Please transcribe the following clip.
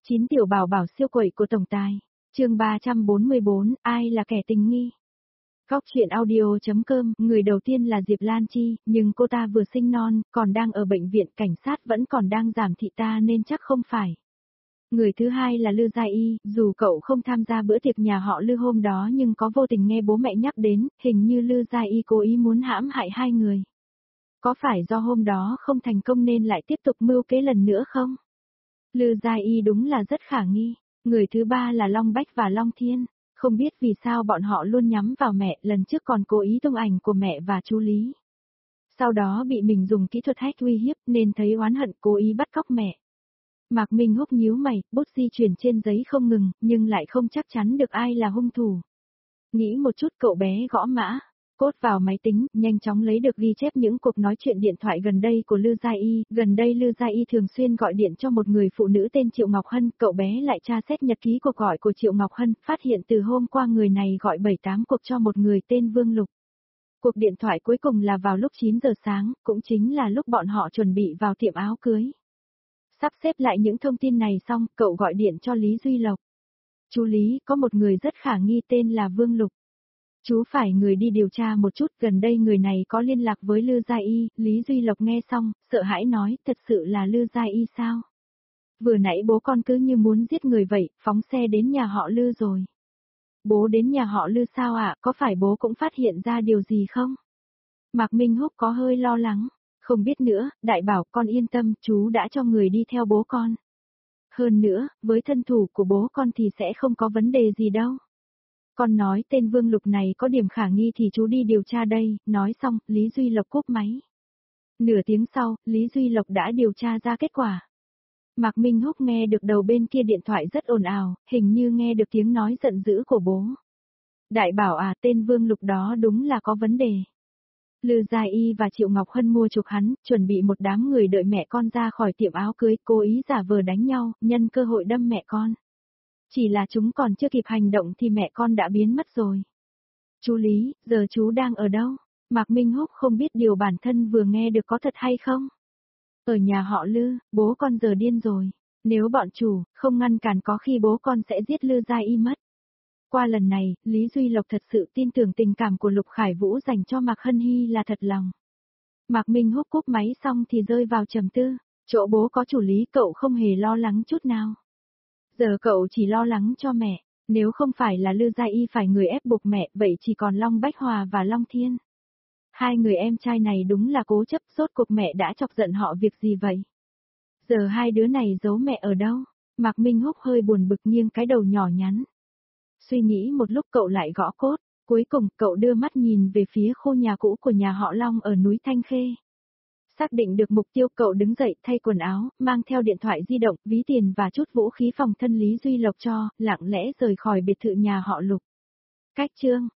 9 tiểu bảo bảo siêu quậy của tổng tài. Chương 344, ai là kẻ tình nghi? Góc truyện audio.com, người đầu tiên là Diệp Lan Chi, nhưng cô ta vừa sinh non, còn đang ở bệnh viện, cảnh sát vẫn còn đang giám thị ta nên chắc không phải. Người thứ hai là Lư Gia Y, dù cậu không tham gia bữa tiệc nhà họ Lư hôm đó nhưng có vô tình nghe bố mẹ nhắc đến, hình như Lư Gia Y cố ý muốn hãm hại hai người. Có phải do hôm đó không thành công nên lại tiếp tục mưu kế lần nữa không? Lư Gia Y đúng là rất khả nghi. Người thứ ba là Long Bách và Long Thiên. Không biết vì sao bọn họ luôn nhắm vào mẹ, lần trước còn cố ý tung ảnh của mẹ và chú Lý. Sau đó bị mình dùng kỹ thuật hack uy hiếp nên thấy oán hận cố ý bắt cóc mẹ. Mạc Minh Húc nhíu mày, bút di chuyển trên giấy không ngừng, nhưng lại không chắc chắn được ai là hung thủ. Nghĩ một chút cậu bé gõ mã, cốt vào máy tính, nhanh chóng lấy được ghi chép những cuộc nói chuyện điện thoại gần đây của Lư Gia Y. Gần đây Lư Gia Y thường xuyên gọi điện cho một người phụ nữ tên Triệu Ngọc Hân, cậu bé lại tra xét nhật ký cuộc gọi của Triệu Ngọc Hân, phát hiện từ hôm qua người này gọi 7-8 cuộc cho một người tên Vương Lục. Cuộc điện thoại cuối cùng là vào lúc 9 giờ sáng, cũng chính là lúc bọn họ chuẩn bị vào tiệm áo cưới. Sắp xếp lại những thông tin này xong, cậu gọi điện cho Lý Duy Lộc. Chú Lý, có một người rất khả nghi tên là Vương Lục. Chú phải người đi điều tra một chút, gần đây người này có liên lạc với Lư Gia Y. Lý Duy Lộc nghe xong, sợ hãi nói, thật sự là Lư Gia Y sao? Vừa nãy bố con cứ như muốn giết người vậy, phóng xe đến nhà họ Lư rồi. Bố đến nhà họ Lư sao ạ, có phải bố cũng phát hiện ra điều gì không? Mạc Minh Húc có hơi lo lắng, không biết nữa, đại bảo con yên tâm, chú đã cho người đi theo bố con. Hơn nữa, với thân thủ của bố con thì sẽ không có vấn đề gì đâu. Con nói tên Vương Lục này có điểm khả nghi thì chú đi điều tra đây, nói xong, Lý Duy Lộc cúp máy. Nửa tiếng sau, Lý Duy Lộc đã điều tra ra kết quả. Mạc Minh Húc nghe được đầu bên kia điện thoại rất ồn ào, hình như nghe được tiếng nói giận dữ của bố. Đại bảo à, tên Vương Lục đó đúng là có vấn đề. Lư Gia Y và Triệu Ngọc Hân mua chuộc hắn, chuẩn bị một đám người đợi mẹ con ra khỏi tiệm áo cưới, cố ý giả vờ đánh nhau, nhân cơ hội đâm mẹ con. Chỉ là chúng còn chưa kịp hành động thì mẹ con đã biến mất rồi. Chú Lý, giờ chú đang ở đâu? Mạc Minh Húc không biết điều bản thân vừa nghe được có thật hay không? Ở nhà họ Lư, bố con giờ điên rồi. Nếu bọn chủ không ngăn cản có khi bố con sẽ giết Lư Gia Y mất. Qua lần này, Lý Duy Lộc thật sự tin tưởng tình cảm của Lục Khải Vũ dành cho Mạc Hân Hy là thật lòng. Mạc Minh Húc cúp máy xong thì rơi vào trầm tư. Chỗ bố có chủ Lý cậu không hề lo lắng chút nào. Giờ cậu chỉ lo lắng cho mẹ, nếu không phải là Lư Gia Y phải người ép buộc mẹ, vậy chỉ còn Long Bách Hòa và Long Thiên. Hai người em trai này đúng là cố chấp, rốt cuộc mẹ đã chọc giận họ việc gì vậy? Giờ hai đứa này giấu mẹ ở đâu? Mạc Minh Húc hơi buồn bực nghiêng cái đầu nhỏ nhắn. Suy nghĩ một lúc cậu lại gõ cốt, cuối cùng cậu đưa mắt nhìn về phía khu nhà cũ của nhà họ Long ở núi Thanh Khê. Xác định được mục tiêu cậu đứng dậy thay quần áo, mang theo điện thoại di động, ví tiền và chút vũ khí phòng thân Lý Duy Lộc cho, lặng lẽ rời khỏi biệt thự nhà họ Lục. Cách chương